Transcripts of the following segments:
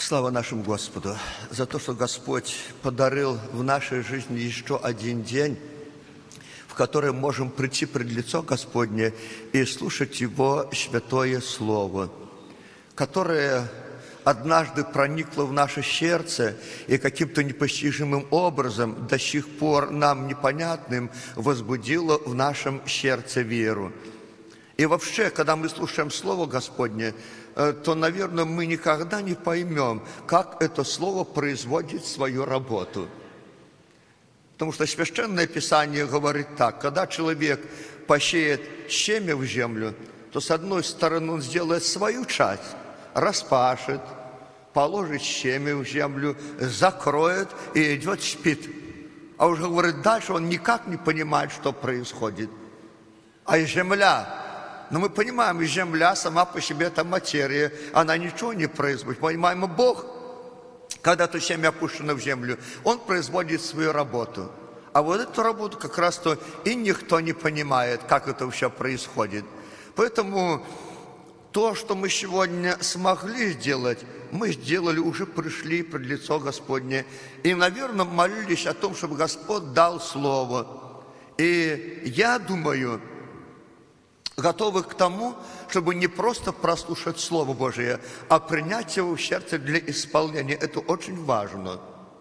Слава нашему Господу за то, что Господь подарил в нашей жизни еще один день, в который можем прийти пред лицо Господне и слушать Его святое Слово, которое однажды проникло в наше сердце и каким-то непостижимым образом, до сих пор нам непонятным, возбудило в нашем сердце веру. И вообще, когда мы слушаем Слово Господне, то, наверное, мы никогда не поймем, как это Слово производит свою работу. Потому что Священное Писание говорит так: когда человек посеет семя в землю, то с одной стороны он сделает свою часть, распашет, положит семя в землю, закроет и идет спит. А уже говорит, дальше он никак не понимает, что происходит. А и земля, но мы понимаем, и земля сама по себе это материя, она ничего не производит. Понимаем, Бог, когда то семя опущено в землю, Он производит свою работу. А вот эту работу как раз-то и никто не понимает, как это все происходит. Поэтому то, что мы сегодня смогли сделать, мы сделали, уже пришли пред лицо Господне. И, наверное, молились о том, чтобы Господь дал Слово. И я думаю, готовы к тому, чтобы не просто прослушать Слово Божие, а принять его в сердце для исполнения. Это очень важно.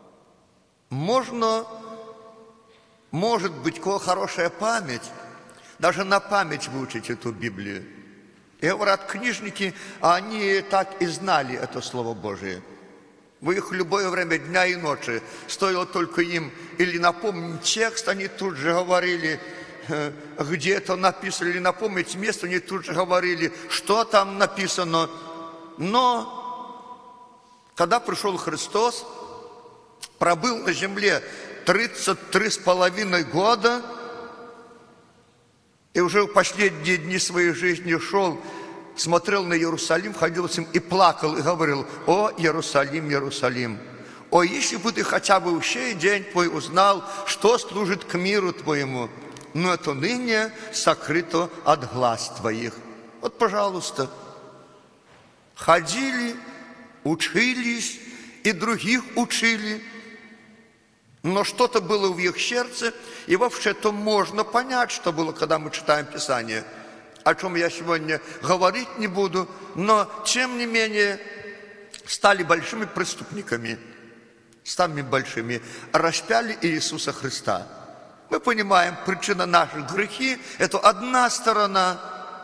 Может быть, у кого хорошая память, даже на память выучить эту Библию. И говорят, книжники, они так и знали это Слово Божие. Вы их в любое время дня и ночи, стоило только им или напомнить текст, они тут же говорили, где это написано, или напомнить место, они тут же говорили, что там написано. Но когда пришел Христос, пробыл на земле 33,5 года, и уже в последние дни своей жизни шел, смотрел на Иерусалим, ходил с ним и плакал, и говорил: «О, Иерусалим, Иерусалим! О, если бы ты хотя бы в сей день твой узнал, что служит к миру твоему, но это ныне сокрыто от глаз твоих». Вот, пожалуйста, ходили, учились и других учили, но что-то было в их сердце, и вообще-то можно понять, что было, когда мы читаем Писание, о чем я сегодня говорить не буду, но, тем не менее, стали большими преступниками, самыми большими, распяли Иисуса Христа. Мы понимаем, причина наших грехи – это одна сторона,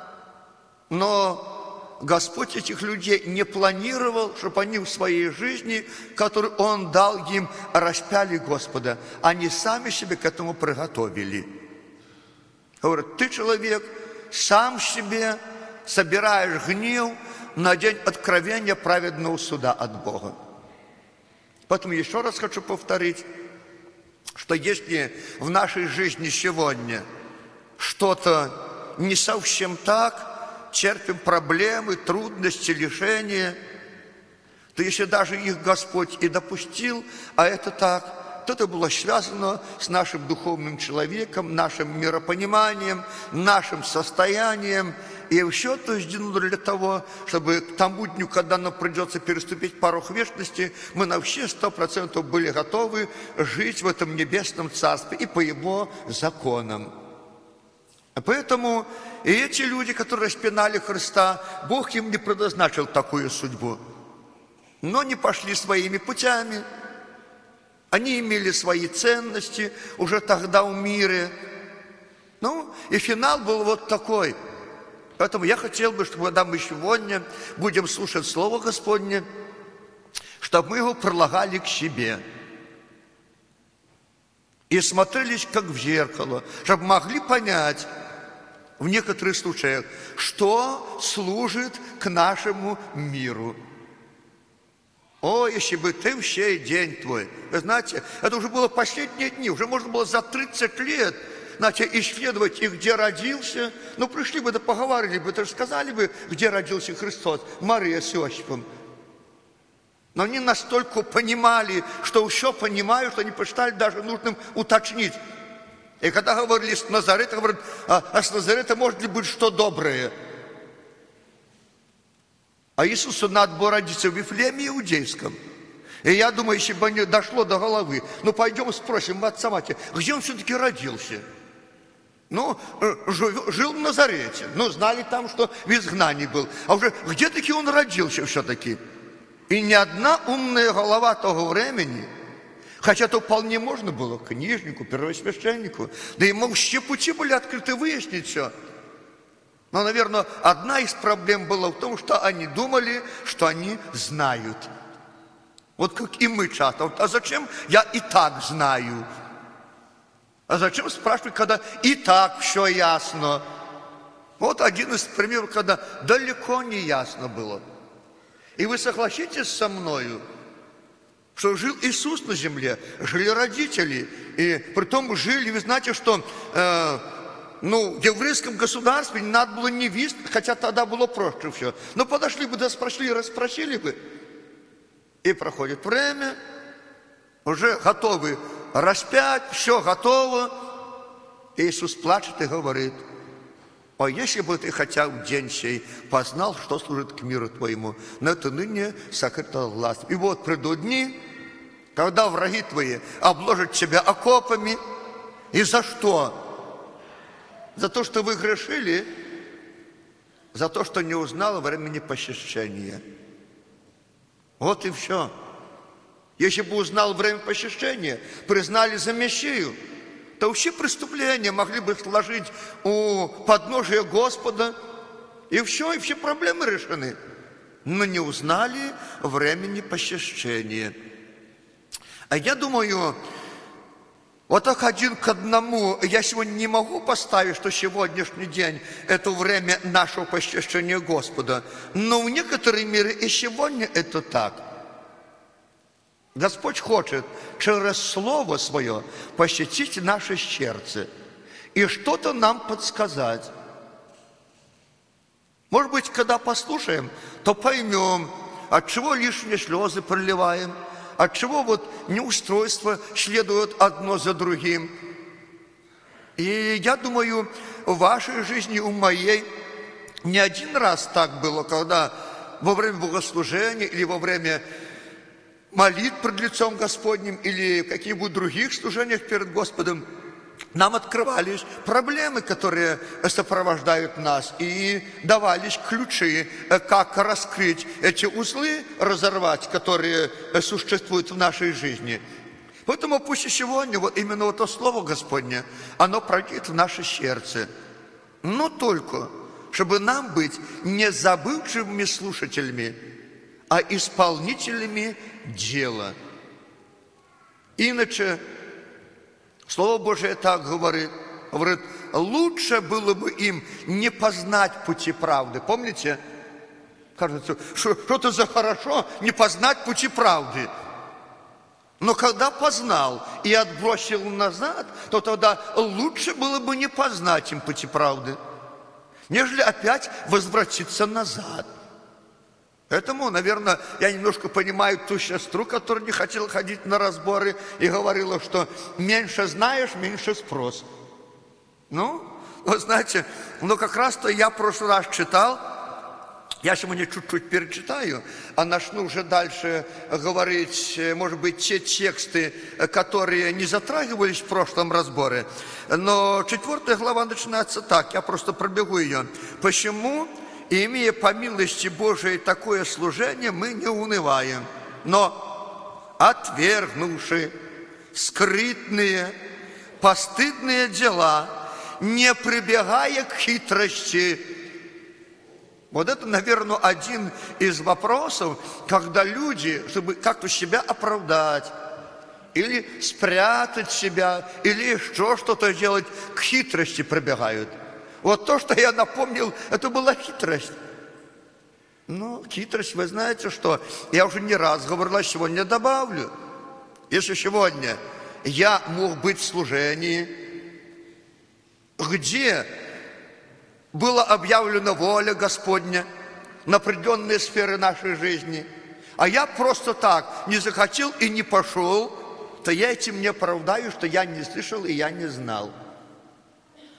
но Господь этих людей не планировал, чтобы они в своей жизни, которую Он дал им, распяли Господа. Они сами себе к этому приготовили. Говорят, ты, человек, сам себе собираешь гнев на день откровения праведного суда от Бога. Поэтому еще раз хочу повторить, что если в нашей жизни сегодня что-то не совсем так, терпим проблемы, трудности, лишения, то если даже их Господь и допустил, а это так, то это было связано с нашим духовным человеком, нашим миропониманием, нашим состоянием. И все это сделано для того, чтобы к тому дню, когда нам придется переступить порог вечности, мы на все 100% были готовы жить в этом небесном царстве и по Его законам. Поэтому и эти люди, которые распинали Христа, Бог им не предназначил такую судьбу. Но не пошли своими путями. Они имели свои ценности уже тогда в мире. Ну, и финал был вот такой. Поэтому я хотел бы, чтобы когда мы сегодня будем слушать Слово Господне, чтобы мы его прилагали к себе. И смотрелись как в зеркало, чтобы могли понять в некоторых случаях, что служит к нашему миру. О, если бы ты в сей день твой. Вы знаете, это уже было последние дни, уже можно было за 30 лет, знаете, исследовать, и где родился. Ну, пришли бы, да поговорили бы, даже сказали бы, где родился Христос, Мария с Иосифом. Но они настолько понимали, что все понимают, что они посчитали даже нужным уточнить. И когда говорили с Назарета, говорят, а с Назарета может ли быть что доброе? А Иисусу надо было родиться в Вифлееме Иудейском. И я думаю, если бы не дошло до головы, ну пойдем спросим отца матери, где он все-таки родился? Ну, жил в Назарете. Ну, знали там, что в изгнании был. А уже где таки он родился все-таки? И ни одна умная голова того времени, хотя то вполне можно было книжнику, первосвященнику, да ему все пути были открыты выяснить все. Но, наверное, одна из проблем была в том, что они думали, что они знают. Вот как и мы часто. А зачем я и так знаю? А зачем спрашивать, когда и так все ясно? Вот один из примеров, когда далеко не ясно было. И вы согласитесь со мною, что жил Иисус на земле, жили родители, и притом жили, вы знаете, что в еврейском государстве не надо было невест, хотя тогда было проще все. Но подошли бы, да спросили, расспросили бы. И проходит время, уже готовы распять, все готово. Иисус плачет и говорит: «О, если бы ты хотя в день сей познал, что служит к миру твоему, но это ныне сокрыто власть. И вот придут дни, когда враги твои обложат тебя окопами. И за что? За то, что вы грешили, за то, что не узнал времени посещения». Вот и все. Если бы узнал время посещения, признали за Мессию, то все преступления могли бы сложить у подножия Господа, и все проблемы решены. Но не узнали времени посещения. А я думаю, вот так один к одному, я сегодня не могу поставить, что сегодняшний день – это время нашего посещения Господа. Но в некоторой мере и сегодня это так. Господь хочет через Слово Свое посетить наше сердце и что-то нам подсказать. Может быть, когда послушаем, то поймем, от чего лишние слезы проливаем, от чего вот неустройства следуют одно за другим. И я думаю, в вашей жизни, у моей, не один раз так было, когда во время богослужения или во время молитв пред лицом Господним или в каких-нибудь других служениях перед Господом нам открывались проблемы, которые сопровождают нас, и давались ключи, как раскрыть эти узлы, разорвать, которые существуют в нашей жизни. Поэтому пусть и сегодня вот именно вот то Слово Господне, оно пройдет в наше сердце. Но только, чтобы нам быть не забывшими слушателями, а исполнителями дела. Иначе Слово Божие так говорит, лучше было бы им не познать пути правды. Помните? Кажется, что-то за хорошо не познать пути правды. Но когда познал и отбросил назад, то тогда лучше было бы не познать им пути правды, нежели опять возвратиться назад. Поэтому, наверное, я немножко понимаю ту сестру, которая не хотела ходить на разборы и говорила, что меньше знаешь, меньше спрос. Ну, вы знаете, как раз-то я в прошлый раз читал, я сегодня чуть-чуть перечитаю, а начну уже дальше говорить, может быть, те тексты, которые не затрагивались в прошлом разборе. Но 4 глава начинается так, я просто пробегу ее. «Почему, имея по милости Божией такое служение, мы не унываем, но отвергнувши скрытные, постыдные дела, не прибегая к хитрости». Вот это, наверное, один из вопросов, когда люди, чтобы как-то себя оправдать, или спрятать себя, или еще что-то делать, к хитрости прибегают. Вот то, что я напомнил, это была хитрость. Ну, хитрость, вы знаете что, я уже не раз говорила, сегодня добавлю. Если сегодня я мог быть в служении, где была объявлена воля Господня на определенные сферы нашей жизни, а я просто так не захотел и не пошел, то я этим не оправдаю, что я не слышал и я не знал.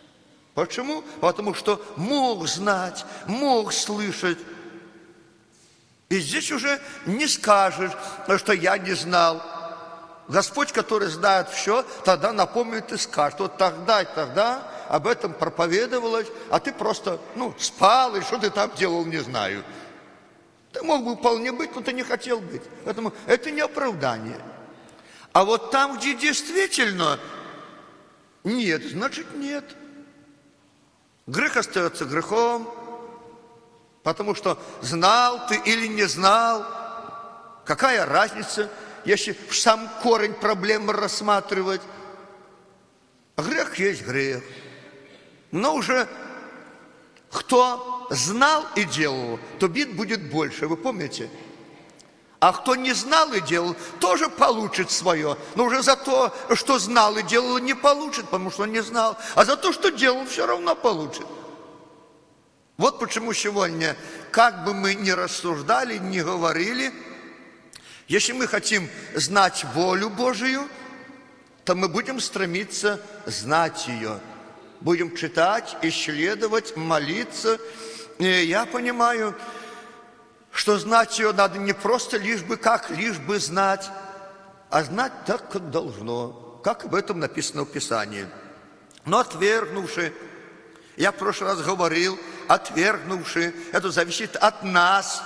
Почему? Потому что мог знать, мог слышать. И здесь уже не скажешь, что я не знал. Господь, который знает все, тогда напомнит и скажет: вот тогда и тогда об этом проповедовалось, а ты просто, спал, и что ты там делал, не знаю. Ты мог бы вполне быть, но ты не хотел быть. Поэтому это не оправдание. А вот там, где действительно нет, значит нет. Грех остается грехом, потому что знал ты или не знал, какая разница, если в сам корень проблемы рассматривать. Грех есть грех. Но уже кто знал и делал, то бед будет больше, вы помните? А кто не знал и делал, тоже получит свое. Но уже за то, что знал и делал, не получит, потому что он не знал. А за то, что делал, все равно получит. Вот почему сегодня, как бы мы ни рассуждали, ни говорили, если мы хотим знать волю Божию, то мы будем стремиться знать ее. Будем читать, исследовать, молиться. И я понимаю, что знать ее надо не просто лишь бы знать, а знать так, как должно, как об этом написано в Писании. Но отвергнувши, я в прошлый раз говорил, отвергнувши, это зависит от нас.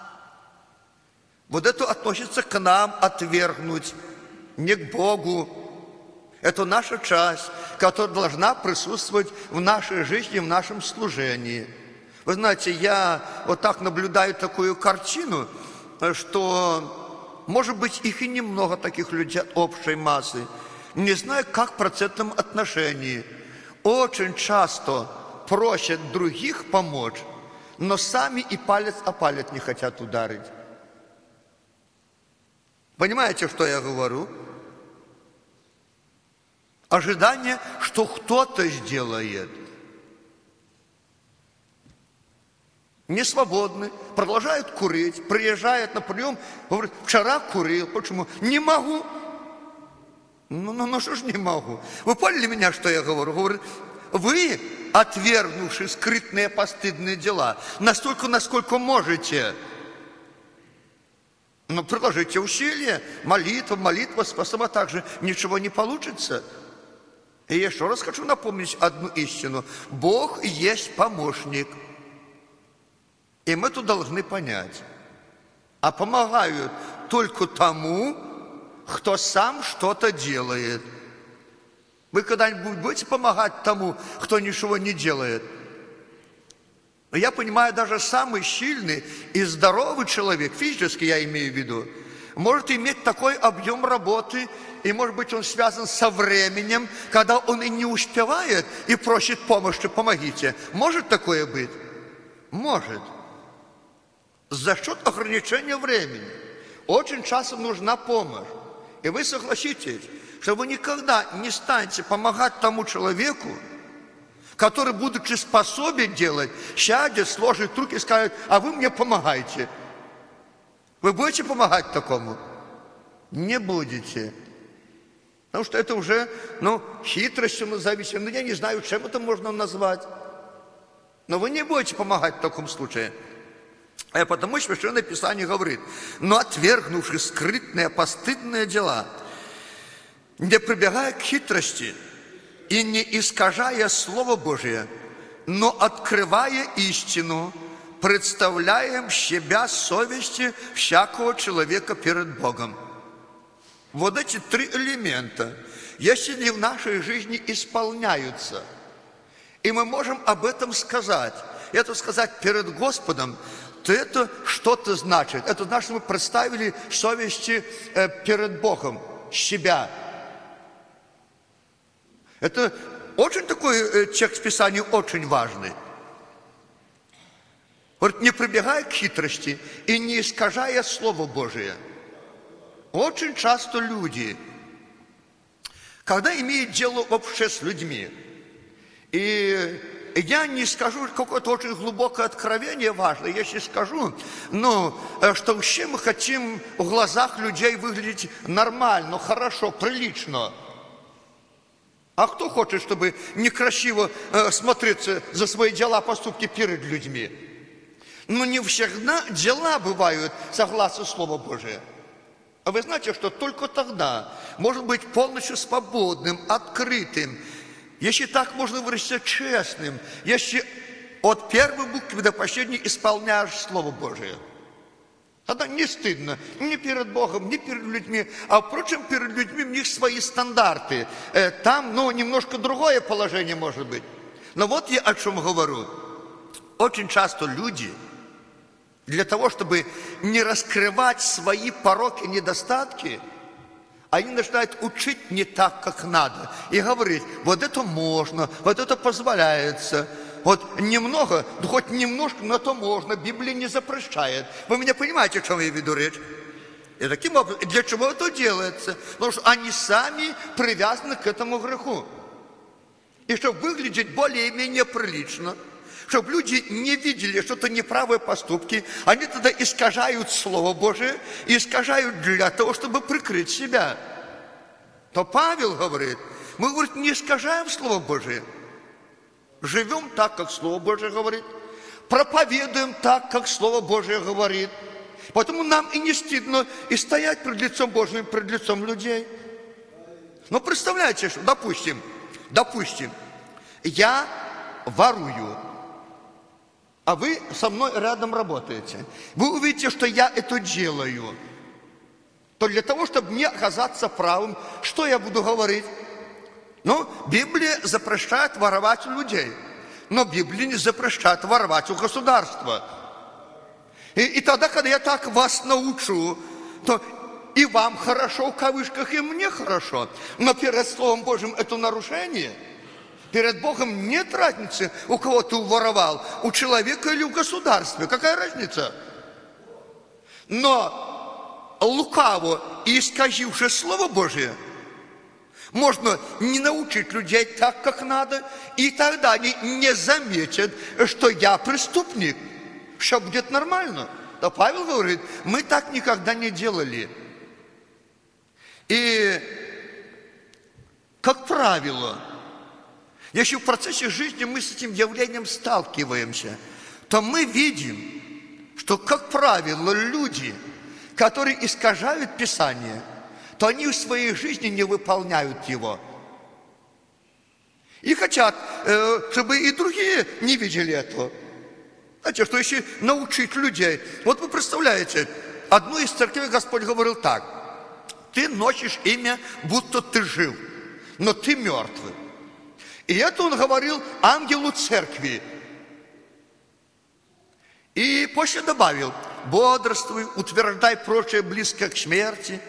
Вот это относится к нам отвергнуть, не к Богу. Это наша часть, которая должна присутствовать в нашей жизни, в нашем служении. Вы знаете, я вот так наблюдаю такую картину, что, может быть, их и немного таких людей от общей массы. Не знаю, как в процентном отношении. Очень часто просят других помочь, но сами и палец о палец не хотят ударить. Понимаете, что я говорю? Ожидание, что кто-то сделает. Не свободны, продолжают курить, приезжают на прием, говорят: вчера курил. Почему? Не могу. Ну что ж не могу? Вы поняли меня, что я говорю? Говорю: вы, отвергнувши скрытные постыдные дела, настолько, насколько можете, но приложите усилия, молитва, спасибо, также ничего не получится. И я еще раз хочу напомнить одну истину. Бог есть помощник. И мы это должны понять. А помогают только тому, кто сам что-то делает. Вы когда-нибудь будете помогать тому, кто ничего не делает? Я понимаю, даже самый сильный и здоровый человек, физически я имею в виду, может иметь такой объем работы, и, может быть, он связан со временем, когда он и не успевает, и просит помощи: помогите. Может такое быть? Может. За счет ограничения времени. Очень часто нужна помощь. И вы согласитесь, что вы никогда не станете помогать тому человеку, который, будучи способен делать, сядет, сложит руки и скажет: а вы мне помогайте. Вы будете помогать такому? Не будете. Потому что это уже, хитростью назовите. Я не знаю, чем это можно назвать. Но вы не будете помогать в таком случае. А потому Священное Писание говорит: но отвергнувши скрытные, постыдные дела, не прибегая к хитрости и не искажая Слово Божие, но открывая истину, представляем себя совести всякого человека перед Богом. Вот эти три элемента, если не в нашей жизни исполняются, и мы можем об этом сказать, это сказать перед Господом, то это что-то значит. Это значит, что мы представили совести перед Богом себя. Это очень такой текст Писания, очень важный. Говорит: не прибегая к хитрости и не искажая Слово Божие. Очень часто люди, когда имеют дело вообще с людьми, и я не скажу какое-то очень глубокое откровение важное, если скажу, что вообще мы хотим в глазах людей выглядеть нормально, хорошо, прилично. А кто хочет, чтобы некрасиво смотреться за свои дела, поступки перед людьми? Но не всегда дела бывают согласно Слову Божию. А вы знаете, что только тогда можно быть полностью свободным, открытым, если так можно выразиться, честным, если от первой буквы до последней исполняешь Слово Божие. Тогда не стыдно ни перед Богом, ни перед людьми. А, впрочем, перед людьми у них свои стандарты. Там, немножко другое положение может быть. Но вот я о чем говорю. Очень часто люди, для того, чтобы не раскрывать свои пороки и недостатки, они начинают учить не так, как надо. И говорить, вот это можно, вот это позволяется. Вот немного, ну хоть немножко, но то можно. Библия не запрещает. Вы меня понимаете, о чем я веду речь? И таким образом, для чего это делается? Потому что они сами привязаны к этому греху. И чтобы выглядеть более-менее прилично, чтобы люди не видели что-то неправые поступки, они тогда искажают Слово Божие, и искажают для того, чтобы прикрыть себя. То Павел говорит, мы, говорит, не искажаем Слово Божие, живем так, как Слово Божие говорит, проповедуем так, как Слово Божие говорит. Поэтому нам и не стыдно и стоять пред лицом Божьим, пред лицом людей. Но представляете, что, допустим, я ворую, а вы со мной рядом работаете. Вы увидите, что я это делаю. То для того, чтобы мне оказаться правым, что я буду говорить? Библия запрещает воровать у людей. Но Библия не запрещает воровать у государства. И тогда, когда я так вас научу, то и вам хорошо, в кавычках, и мне хорошо. Но перед Словом Божьим это нарушение. Перед Богом нет разницы, у кого ты уворовал, у человека или у государства. Какая разница? Но лукаво и исказившее Слово Божие можно не научить людей так, как надо, и тогда они не заметят, что я преступник. Все будет нормально. Да Павел говорит, мы так никогда не делали. И, как правило, если в процессе жизни мы с этим явлением сталкиваемся, то мы видим, что, как правило, люди, которые искажают Писание, то они в своей жизни не выполняют его. И хотят, чтобы и другие не видели этого. Знаете, что если научить людей, вот вы представляете, одну из церквей Господь говорил так: ты носишь имя, будто ты жил, но ты мертвый. И это он говорил ангелу церкви. И после добавил: бодрствуй, утверждай прочее близкое к смерти.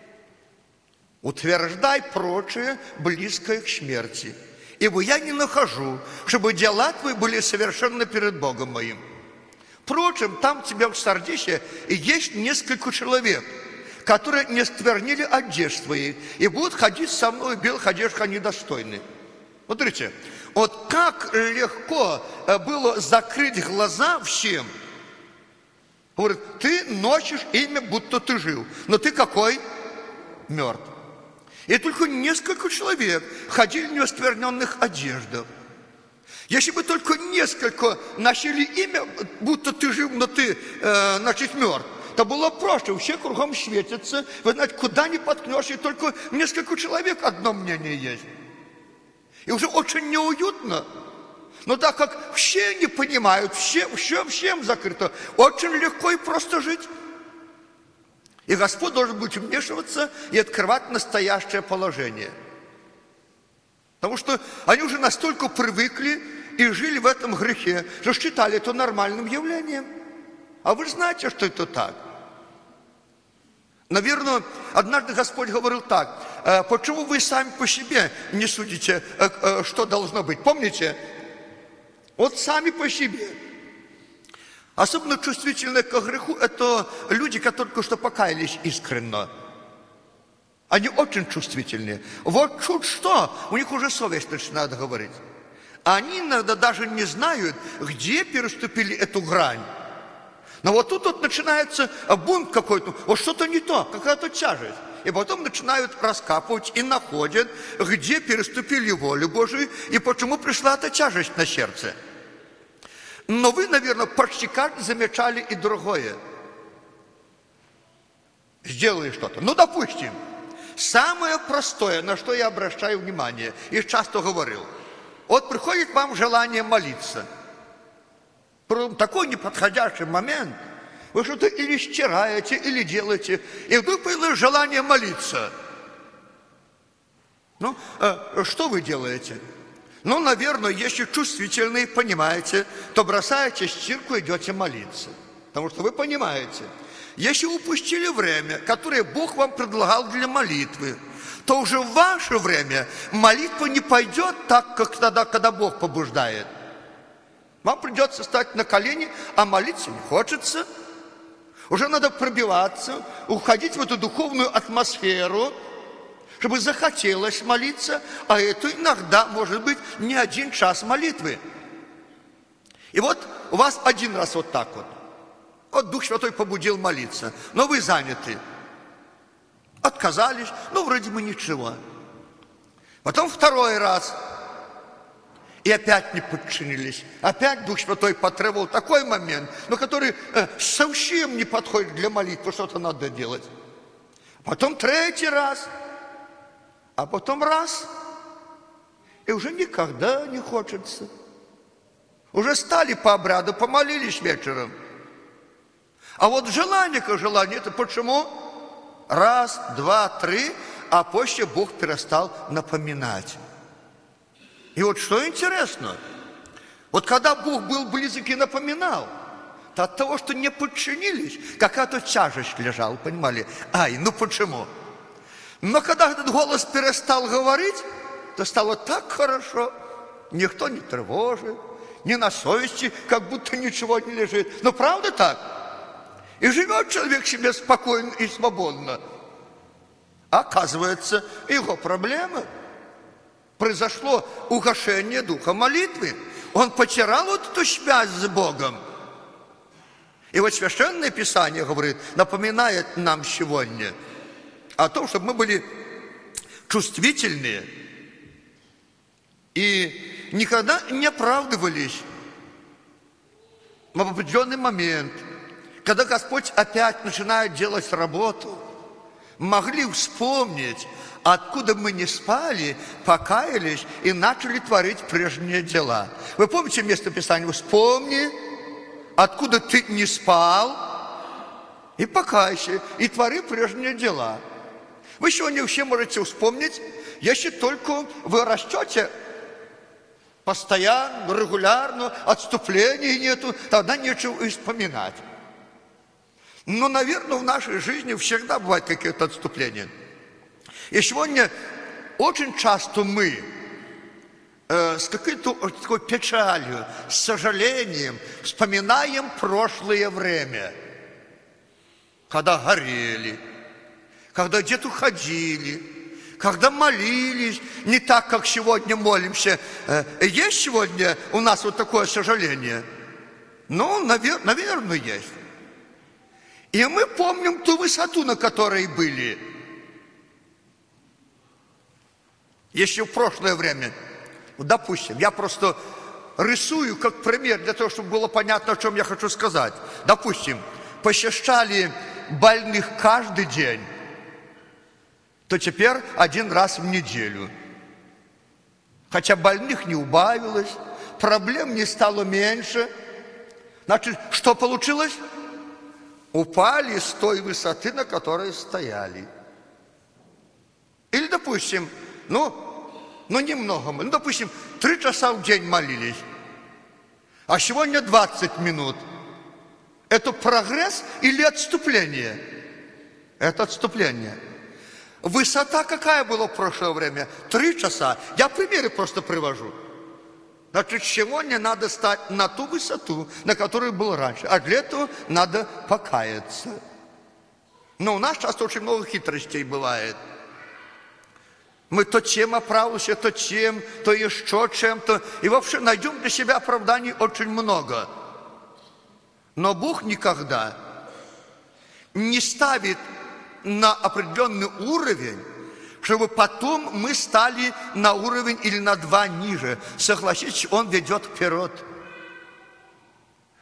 Утверждай прочее близкое к смерти. Ибо я не нахожу, чтобы дела твои были совершенны перед Богом моим. Впрочем, там у тебя в Сардисе есть несколько человек, которые не сквернили одежд своих и будут ходить со мной в белых одеждах, они достойны. Вот смотрите, вот как легко было закрыть глаза всем. Говорит, ты носишь имя, будто ты жил, но ты какой? Мертв. И только несколько человек ходили в неоскверненных одеждах. Если бы только несколько носили имя, будто ты жив, но ты, мертв, то было проще, все кругом светятся, вы знаете, куда ни подкнешь, и только несколько человек одно мнение есть. И уже очень неуютно. Но так как все не понимают, всем закрыто, очень легко и просто жить. И Господь должен будет вмешиваться и открывать настоящее положение. Потому что они уже настолько привыкли и жили в этом грехе, что считали это нормальным явлением. А вы же знаете, что это так. Наверное, однажды Господь говорил так: почему вы сами по себе не судите, что должно быть? Помните? Вот сами по себе. Особенно чувствительные к греху – это люди, которые только что покаялись искренно. Они очень чувствительные. Вот чуть что, у них уже совесть начинает говорить. Они иногда даже не знают, где переступили эту грань. Но вот тут вот начинается бунт какой-то, вот что-то не то, какая-то тяжесть. И потом начинают раскапывать и находят, где переступили волю Божию и почему пришла эта тяжесть на сердце. Но вы, наверное, почти каждый замечали и другое. Сделали что-то. Ну, допустим, самое простое, на что я обращаю внимание, и часто говорил, вот приходит вам желание молиться. Такой неподходящий момент, вы что-то или стираете, или делаете, и вдруг появилось желание молиться. Ну, что вы делаете? Ну, наверное, если чувствительные, понимаете, то бросаете стирку и идете молиться. Потому что вы понимаете, если упустили время, которое Бог вам предлагал для молитвы, то уже в ваше время молитва не пойдет так, как тогда, когда Бог побуждает. Вам придется стать на колени, а молиться не хочется. Уже надо пробиваться, уходить в эту духовную атмосферу, чтобы захотелось молиться, а это иногда может быть не 1 час молитвы. И вот у вас 1 раз вот так вот. Вот Дух Святой побудил молиться, но вы заняты. Отказались, ну вроде бы ничего. Потом 2 раз. И опять не подчинились. Опять Дух Святой потребовал такой момент, но который совсем не подходит для молитвы, что-то надо делать. Потом 3 раз. А потом раз. И уже никогда не хочется. Уже стали по обряду, помолились вечером. А вот желание как желание, это почему? 1, 2, 3, а позже Бог перестал напоминать. И вот что интересно, вот когда Бог был близок и напоминал, то от того, что не подчинились, какая-то тяжесть лежала, понимали? Ай, ну почему? Но когда этот голос перестал говорить, то стало так хорошо, никто не тревожит, ни на совести, как будто ничего не лежит. Но правда так? И живет человек себе спокойно и свободно. Оказывается, его проблема. Произошло угошение духа молитвы. Он потерял вот эту связь с Богом. И вот Священное Писание говорит, напоминает нам сегодня о том, чтобы мы были чувствительные и никогда не оправдывались в определенный момент, когда Господь опять начинает делать работу, могли вспомнить, откуда мы не спали, покаялись и начали творить прежние дела. Вы помните место Писания? Вспомни, откуда ты не спал, и покайся, и твори прежние дела. Вы сегодня все можете вспомнить, если только вы растете постоянно, регулярно, отступлений нету, тогда нечего и вспоминать. Но, наверное, в нашей жизни всегда бывают какие-то отступления. И сегодня очень часто мы с какой-то такой печалью, с сожалением вспоминаем прошлое время, когда горели, когда где-то ходили, когда молились, не так, как сегодня молимся. Есть сегодня у нас вот такое сожаление? Ну, наверное, есть. И мы помним ту высоту, на которой были. Если в прошлое время, допустим, я просто рисую как пример, для того, чтобы было понятно, о чем я хочу сказать. Допустим, посещали больных каждый день, то теперь 1 раз в неделю. Хотя больных не убавилось, проблем не стало меньше. Значит, что получилось? Упали с той высоты, на которой стояли. Или, допустим, немного, допустим, 3 часа в день молились, а сегодня 20 минут. Это прогресс или отступление? Это отступление. Высота какая была в прошлое время? 3 часа. Я примеры просто привожу. Значит, сегодня надо стать на ту высоту, на которой был раньше. А для этого надо покаяться. Но у нас часто очень много хитростей бывает. Мы то чем оправдываемся, то чем, то еще чем-то. И вообще найдем для себя оправданий очень много. Но Бог никогда не ставит на определенный уровень, чтобы потом мы стали на уровень или на 2 ниже. Согласитесь, Он ведет вперед.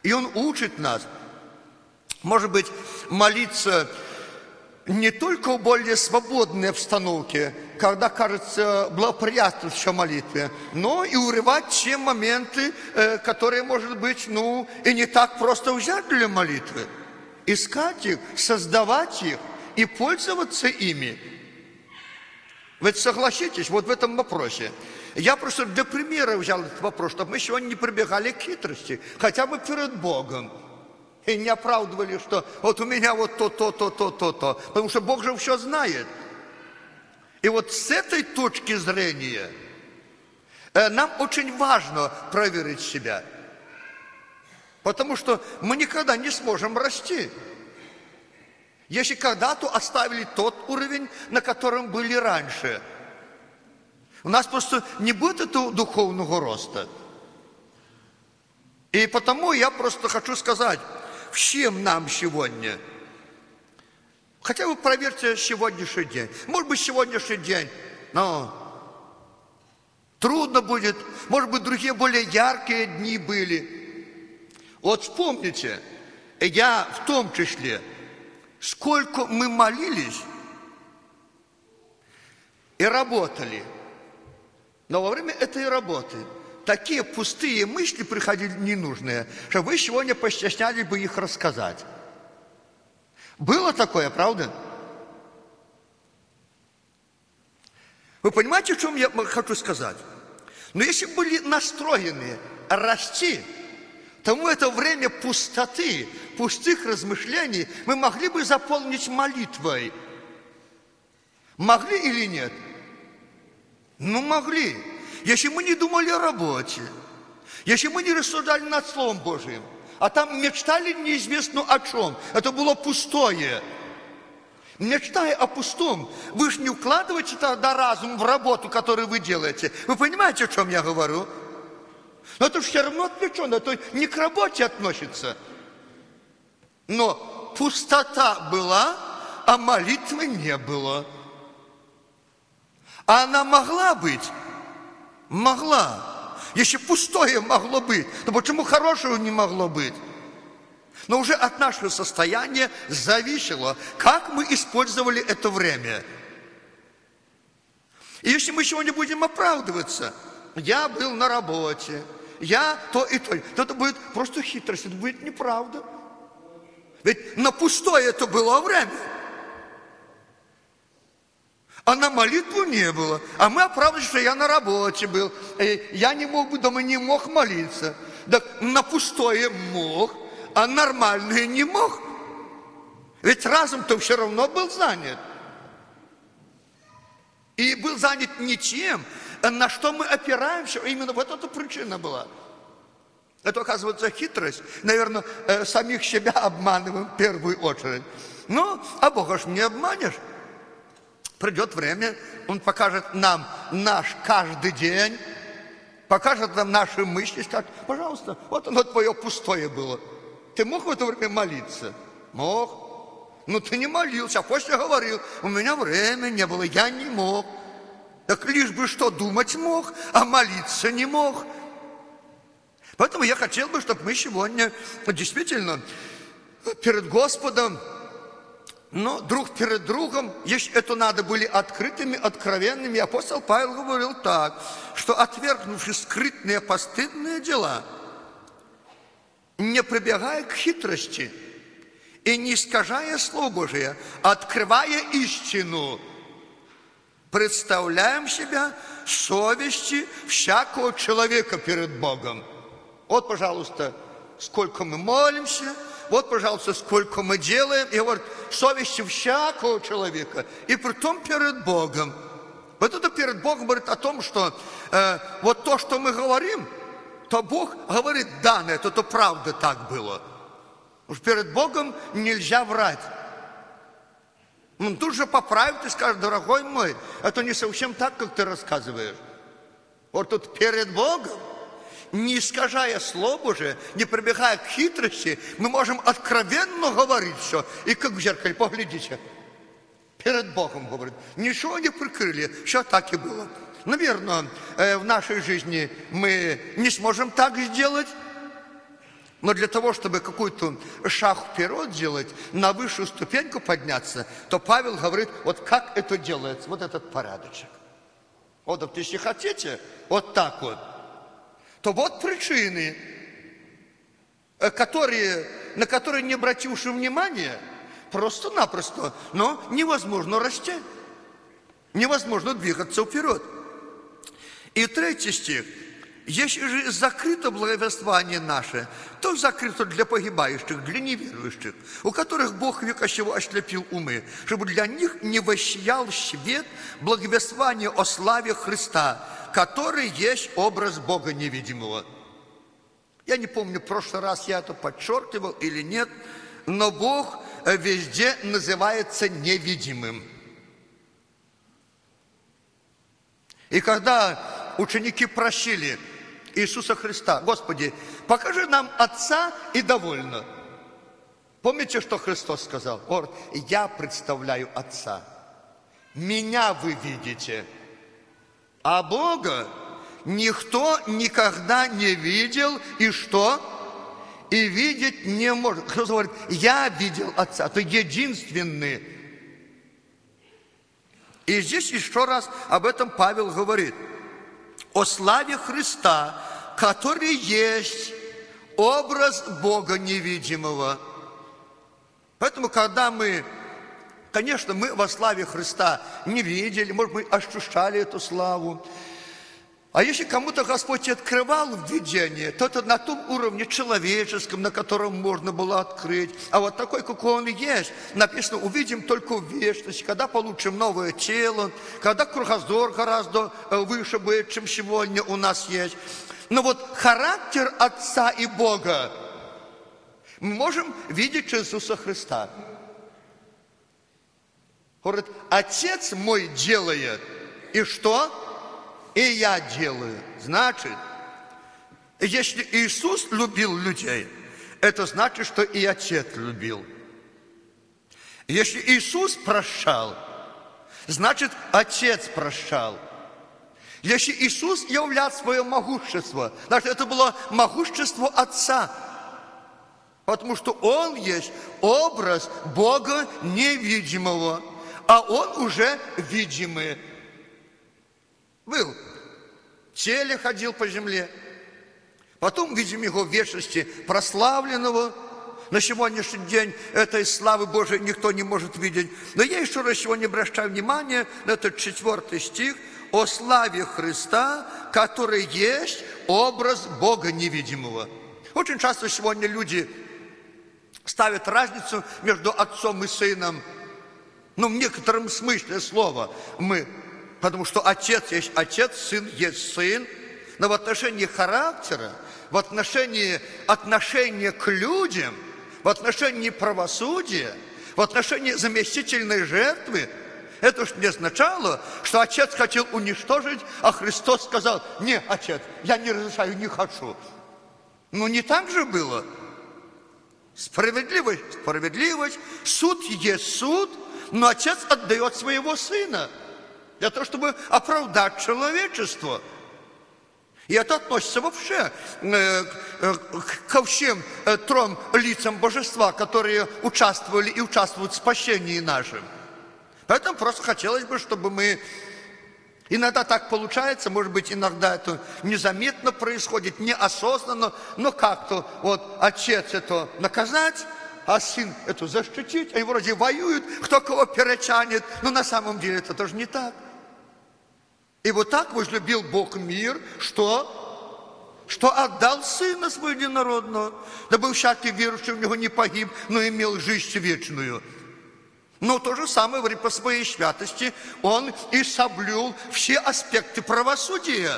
И Он учит нас, может быть, молиться не только в более свободной обстановке, когда кажется благоприятствующей молитве, но и урывать те моменты, которые, может быть, и не так просто взять для молитвы. Искать их, создавать их и пользоваться ими. Ведь согласитесь, вот в этом вопросе. Я просто для примера взял этот вопрос, чтобы мы сегодня не прибегали к хитрости, хотя бы перед Богом. И не оправдывали, что вот у меня вот то. Потому что Бог же все знает. И вот с этой точки зрения нам очень важно проверить себя. Потому что мы никогда не сможем расти. Если когда-то оставили тот уровень, на котором были раньше, у нас просто не будет этого духовного роста. И потому я просто хочу сказать всем нам сегодня, хотя бы проверьте сегодняшний день. Может быть, сегодняшний день, трудно будет, может быть, другие более яркие дни были. Вот вспомните, я в том числе, сколько мы молились и работали. Но во время этой работы такие пустые мысли приходили ненужные, что вы сегодня постеснялись бы их рассказать. Было такое, правда? Вы понимаете, о чем я хочу сказать? Но если были настроены расти, то в это время пустоты, пустых размышлений мы могли бы заполнить молитвой. Могли или нет? Могли. Если мы не думали о работе, если мы не рассуждали над Словом Божиим, а там мечтали неизвестно о чем, это было пустое. Мечтая о пустом, вы же не укладываете тогда разум в работу, которую вы делаете. Вы понимаете, о чем я говорю? Но это все равно отвлеченно, это не к работе относится. Но пустота была, а молитвы не было. А она могла быть? Могла. Если пустое могло быть, то почему хорошего не могло быть? Но уже от нашего состояния зависело, как мы использовали это время. И если мы сегодня будем оправдываться, я был на работе, я то и то это будет просто хитрость, это будет неправда. Ведь на пустое это было время. А на молитву не было. А мы оправдывали, что я на работе был. Я не мог бы, дома не мог молиться. Так на пустое мог, а нормальное не мог. Ведь разум-то все равно был занят. И был занят не тем, на что мы опираемся. Именно вот эта причина была. Это, оказывается, хитрость. Наверное, самих себя обманываем в первую очередь. А Бога ж не обманешь. Придет время, Он покажет нам наш каждый день, покажет нам наши мысли, скажет: пожалуйста, вот оно твое пустое было. Ты мог в это время молиться? Мог. Ты не молился, а после говорил: у меня времени не было, я не мог. Так лишь бы что, думать мог, а молиться не мог. Поэтому я хотел бы, чтобы мы сегодня действительно перед Господом, друг перед другом, если это надо, были открытыми, откровенными. Апостол Павел говорил так, что отвергнувши скрытные постыдные дела, не прибегая к хитрости и не искажая Слово Божие, открывая истину, представляем себя совести всякого человека перед Богом. Вот, пожалуйста, сколько мы молимся, вот, пожалуйста, сколько мы делаем. И говорит, совести всякого человека, и притом перед Богом. Вот это перед Богом говорит о том, что вот то, что мы говорим, то Бог говорит: да, на это правда так было. Уж перед Богом нельзя врать. Он тут же поправит и скажет: дорогой мой, это не совсем так, как ты рассказываешь. Вот тут перед Богом, не искажая Слово Божие, не прибегая к хитрости, мы можем откровенно говорить все. И как в зеркале, поглядите, перед Богом говорит, ничего не прикрыли, все так и было. Наверное, в нашей жизни мы не сможем так сделать. Но для того, чтобы какой-то шаг вперед делать, на высшую ступеньку подняться, то Павел говорит, вот как это делается, вот этот порядочек. Вот если хотите, вот так вот, то вот причины, на которые не обративши внимания, просто-напросто, но невозможно расти, невозможно двигаться вперед. И 3 стих. Если же закрыто благовествование наше, то закрыто для погибающих, для неверующих, у которых Бог века сего ослепил умы, чтобы для них не воссиял свет благовествования о славе Христа, который есть образ Бога невидимого. Я не помню, в прошлый раз я это подчеркивал или нет, но Бог везде называется невидимым. И когда ученики просили Иисуса Христа, Господи, покажи нам Отца и довольно. Помните, что Христос сказал? Он говорит, я представляю Отца, меня вы видите, а Бога никто никогда не видел, и что? И видеть не может. Христос говорит, я видел Отца, это единственный. И здесь еще раз об этом Павел говорит. О славе Христа, который есть образ Бога невидимого. Поэтому, когда конечно, мы во славе Христа не видели, может быть, ощущали эту славу. А если кому-то Господь открывал в видении, то это на том уровне человеческом, на котором можно было открыть. А вот такой, какой он есть, написано, увидим только в вечности, когда получим новое тело, когда кругозор гораздо выше будет, чем сегодня у нас есть. Но вот характер Отца и Бога мы можем видеть через Иисуса Христа. Говорит, Отец мой делает, и что? И я делаю. Значит, если Иисус любил людей, это значит, что и Отец любил. Если Иисус прощал, значит, Отец прощал. Если Иисус являл свое могущество, значит, это было могущество Отца. Потому что Он есть образ Бога невидимого, а Он уже видимый. Был. В теле ходил по земле. Потом видим Его в вечности прославленного. На сегодняшний день этой славы Божией никто не может видеть. Но я еще раз сегодня обращаю внимание на этот 4 стих. О славе Христа, который есть образ Бога невидимого. Очень часто сегодня люди ставят разницу между Отцом и Сыном. Ну, в некотором смысле слова потому что Отец есть Отец, Сын есть Сын. Но в отношении характера, в отношении отношения к людям, в отношении правосудия, в отношении заместительной жертвы, это уж не означало, что Отец хотел уничтожить, а Христос сказал, не, Отец, я не разрешаю, не хочу. Ну, не так же было. Справедливость, справедливость, суд есть суд, но Отец отдает своего Сына для того, чтобы оправдать человечество. И это относится вообще ко всем 3 лицам Божества, которые участвовали и участвуют в спасении нашем. Поэтому просто хотелось бы, чтобы мы... Иногда так получается, может быть, иногда это незаметно происходит, неосознанно, но как-то вот Отец это наказать, а Сын это защитить, они вроде воюют, кто кого перетянет, но на самом деле это тоже не так. И вот так возлюбил Бог мир, что отдал Сына Своего единородного, дабы всякий верующий в Него не погиб, но имел жизнь вечную. Но то же самое, говорит, по своей святости, Он и соблюл все аспекты правосудия.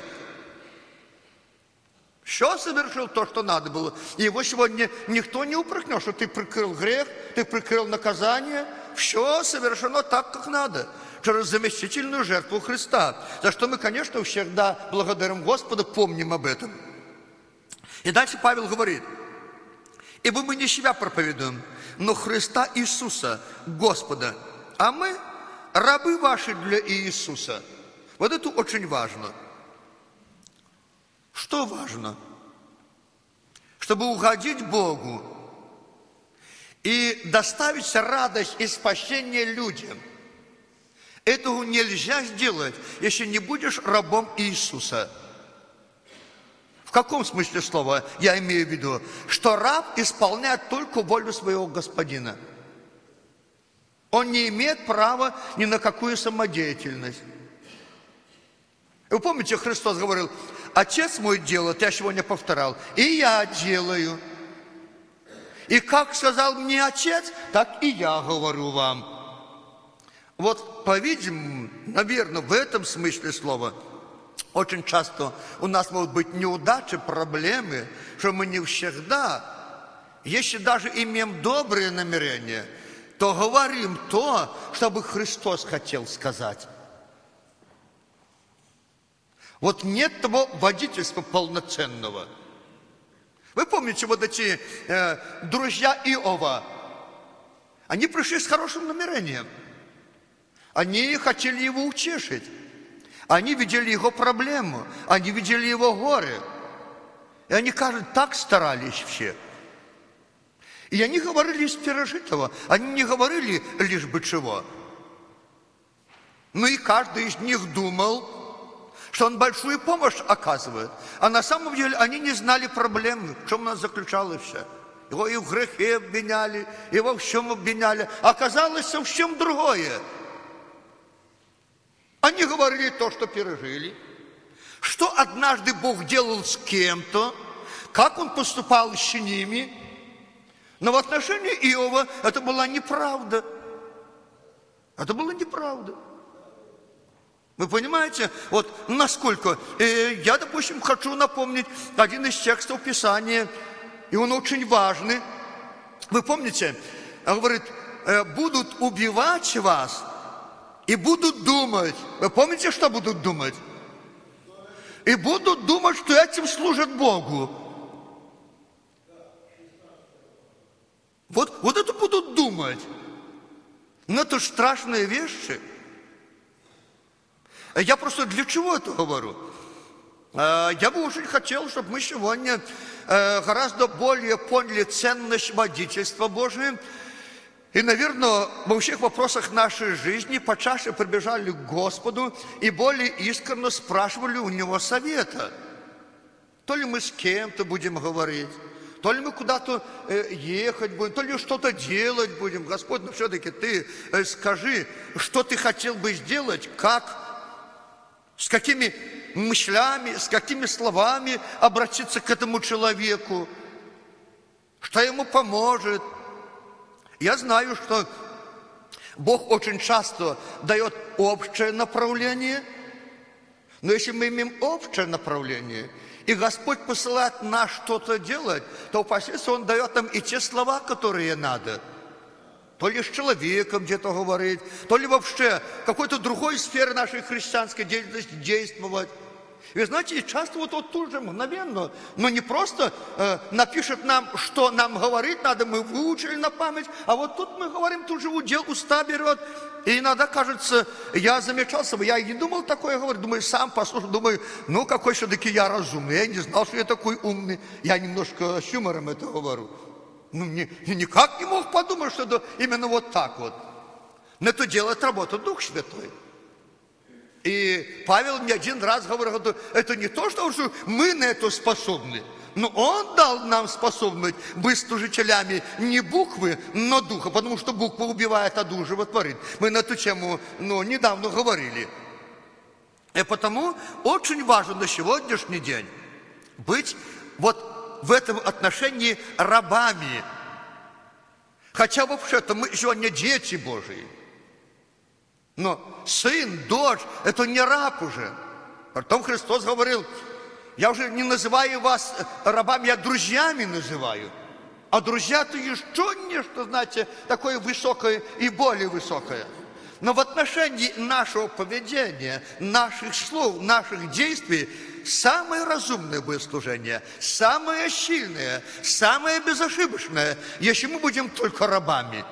Все совершил то, что надо было. И его сегодня никто не упрекнет, что ты прикрыл грех, ты прикрыл наказание. Все совершено так, как надо, через заместительную жертву Христа. За что мы, конечно, всегда благодарим Господа, помним об этом. И дальше Павел говорит, ибо мы не себя проповедуем, но Христа Иисуса, Господа, а мы рабы ваши для Иисуса. Вот это очень важно. Что важно? чтобы угодить Богу и доставить радость и спасение людям. Этого нельзя сделать, если не будешь рабом Иисуса. В каком смысле слова я имею в виду? Что раб исполняет только волю своего господина. Он не имеет права ни на какую самодеятельность. Вы помните, Христос говорил: «Отец мой делает», я сегодня повторял, «и я делаю». И как сказал мне Отец, так и я говорю вам. Вот, по-видимому, наверное, в этом смысле слова очень часто у нас могут быть неудачи, проблемы, что мы не всегда, если даже имеем добрые намерения, то говорим то, что бы Христос хотел сказать. Вот нет того водительства полноценного. Вы помните вот эти друзья Иова? Они пришли с хорошим намерением. Они хотели его утешить. Они видели его проблему. Они видели его горе. И они, кажется, так старались все. И они говорили из пережитого. Они не говорили лишь бы чего. Ну и каждый из них думал, что он большую помощь оказывает. А на самом деле они не знали проблемы, в чем она заключалась вся. Его и в грехе обвиняли, и во всем обвиняли. Оказалось совсем другое. Они говорили то, что пережили, что однажды Бог делал с кем-то, как Он поступал с ними. Но в отношении Иова это была неправда. Это была неправда. Вы понимаете, вот насколько? Я, допустим, хочу напомнить один из текстов Писания, и он очень важный. Вы помните, он говорит: будут убивать вас и будут думать. Вы помните, что будут думать? И будут думать, что этим служат Богу. Вот это будут думать. Но это страшные вещи. Я просто для чего это говорю? Я бы очень хотел, чтобы мы сегодня гораздо более поняли ценность водительства Божия. И, наверное, во всех вопросах нашей жизни почаще прибежали к Господу и более искренне спрашивали у Него совета. То ли мы с кем-то будем говорить, то ли мы куда-то ехать будем, то ли что-то делать будем. Господь, ну все-таки Ты скажи, что Ты хотел бы сделать, как, с какими мыслями, с какими словами обратиться к этому человеку, что ему поможет. Я знаю, что Бог очень часто дает общее направление, но если мы имеем общее направление, и Господь посылает нас что-то делать, то впоследствии Он дает нам и те слова, которые надо. То ли с человеком где-то говорить, то ли вообще в какой-то другой сфере нашей христианской деятельности действовать. Вы знаете, часто вот тут же мгновенно, но не просто напишет нам, что нам говорить надо, мы выучили на память, а вот тут мы говорим, тут же удел уста берет. И иногда кажется, я замечал себя, я и не думал такое говорить, думаю, сам послушал, думаю, ну какой все-таки я разумный, я не знал, что я такой умный, я немножко с юмором это говорю. Ну, никак не мог подумать, что это именно вот так вот. Но это делает работу Дух Святой. И Павел мне один раз говорил, это не то, что мы на это способны, но Он дал нам способность быть служителями не буквы, но духа, потому что буква убивает, а дух животворит. Мы на эту тему недавно говорили. И потому очень важно на сегодняшний день быть вот в этом отношении рабами. Хотя вообще-то мы сегодня дети Божии. Но сын, дочь, это не раб уже. Потом Христос говорил, я уже не называю вас рабами, я друзьями называю. А друзья-то еще нечто, знаете, такое высокое и более высокое. Но в отношении нашего поведения, наших слов, наших действий, самое разумное будет служение, самое сильное, самое безошибочное, если мы будем только рабами.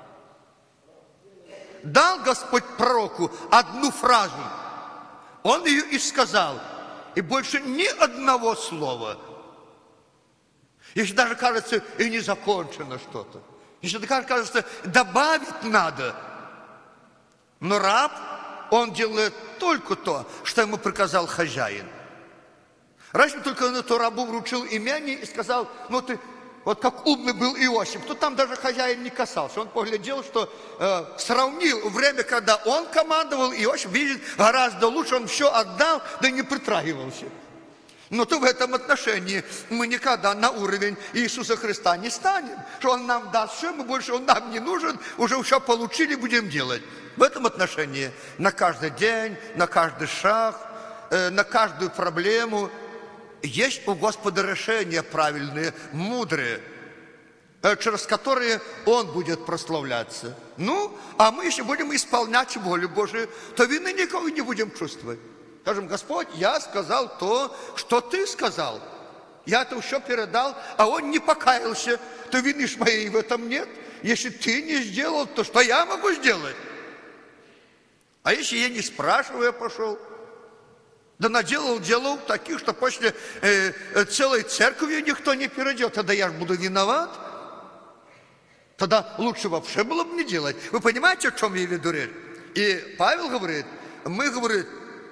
Дал Господь пророку одну фразу, он ее и сказал, и больше ни одного слова. Если даже кажется и не закончено что-то. Если даже кажется, добавить надо. Но раб, он делает только то, что ему приказал хозяин. Раньше только он эту рабу вручил имение и сказал, ну ты, вот как умный был Иосиф, то там даже хозяин не касался. Он поглядел, что сравнил время, когда он командовал, Иосиф видит гораздо лучше, он все отдал, да не притрагивался. Но то в этом отношении мы никогда на уровень Иисуса Христа не станем. Что Он нам даст все, мы больше Он нам не нужен, уже все получили, будем делать. В этом отношении на каждый день, на каждый шаг, на каждую проблему есть у Господа решения правильные, мудрые, через которые Он будет прославляться. Ну, а мы еще будем исполнять волю Божию, то вины никого не будем чувствовать. Скажем, Господь, я сказал то, что Ты сказал. Я это все передал, а он не покаялся. То вины ж моей в этом нет. Если Ты не сделал, то что я могу сделать? А если я не спрашиваю, пошел? Да наделал делов таких, что после целой церкви никто не перейдет. Тогда я же буду виноват. Тогда лучше вообще было бы не делать. Вы понимаете, о чем я веду речь? И Павел говорит, мы, говорит,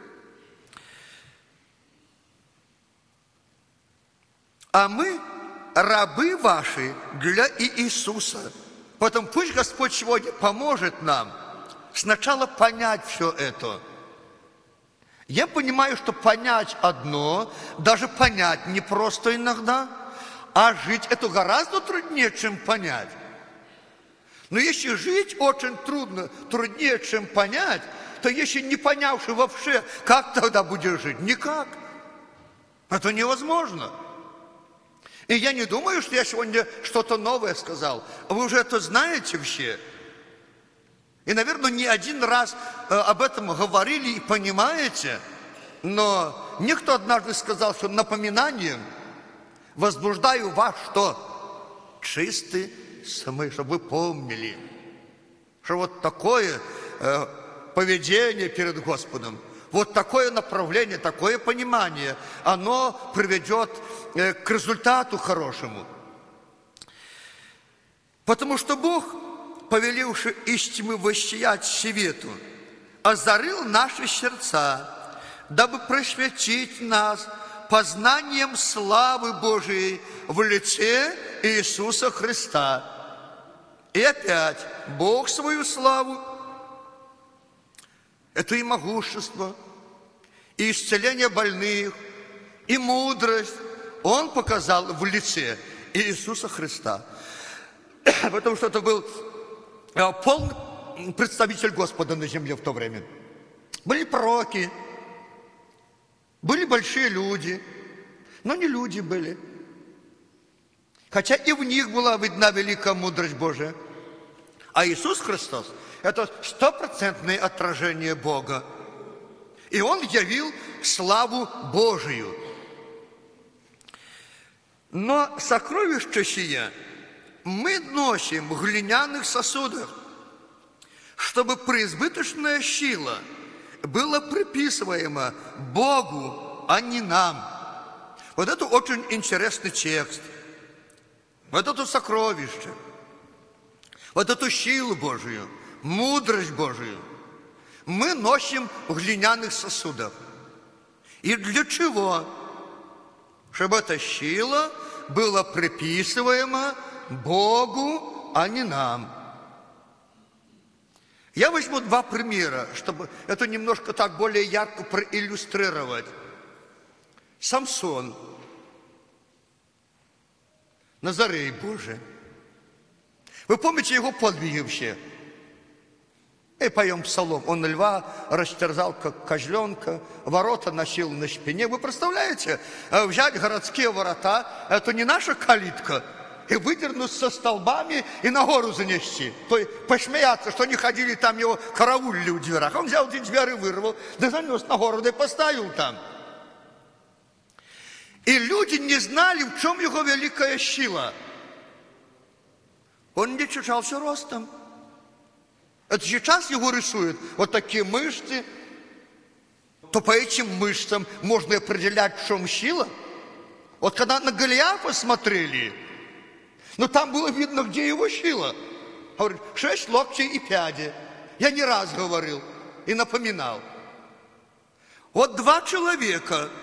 а мы рабы ваши для Иисуса. Поэтому пусть Господь сегодня поможет нам сначала понять все это. Я понимаю, что понять одно, даже понять не просто иногда, а жить это гораздо труднее, чем понять. Но если жить очень трудно, труднее, чем понять, то если не понявши вообще, как тогда будешь жить? Никак. Это невозможно. И я не думаю, что я сегодня что-то новое сказал. Вы уже это знаете все. И, наверное, не один раз об этом говорили и понимаете. Но никто однажды сказал, что напоминанием возбуждаю вас что? Чистый смысл, чтобы вы помнили, что вот такое поведение перед Господом, вот такое направление, такое понимание, оно приведет к результату хорошему. Потому что Бог, повеливший из тьмы воссиять свету, озарил наши сердца, дабы просветить нас познанием славы Божией в лице Иисуса Христа. И опять Бог свою славу, это и могущество, и исцеление больных, и мудрость Он показал в лице Иисуса Христа. Потому что это был полный представитель Господа на земле в то время. Были пророки, были большие люди, но не люди были. Хотя и в них была видна великая мудрость Божия. А Иисус Христос – это стопроцентное отражение Бога. И Он явил славу Божию. Но сокровище сие мы носим в глиняных сосудах, чтобы преизбыточная сила была приписываема Богу, а не нам. Вот это очень интересный текст. Вот это сокровище. Вот эту силу Божию, мудрость Божию мы носим в глиняных сосудах. И для чего? Чтобы эта сила была приписываема Богу, а не нам. Я возьму два примера, чтобы это немножко так более ярко проиллюстрировать. Самсон, Назарей Божий. Вы помните его подвиги все? И поем псалом. Он льва растерзал, как козленка, ворота носил на спине. Вы представляете, взять городские ворота, это не наша калитка, и выдернуть со столбами и на гору занести. То есть посмеяться, что они ходили там, его караулили у дверях. Он взял эти двери, вырвал, да занес на гору, да и поставил там. И люди не знали, в чем его великая сила. Он не отличался ростом. Это сейчас его рисуют вот такие мышцы. То по этим мышцам можно определять, в чем сила. Вот когда на Голиафа смотрели, ну там было видно, где его сила. Говорит, 6 локтей и пяди. Я не раз говорил и напоминал. Вот 2 человека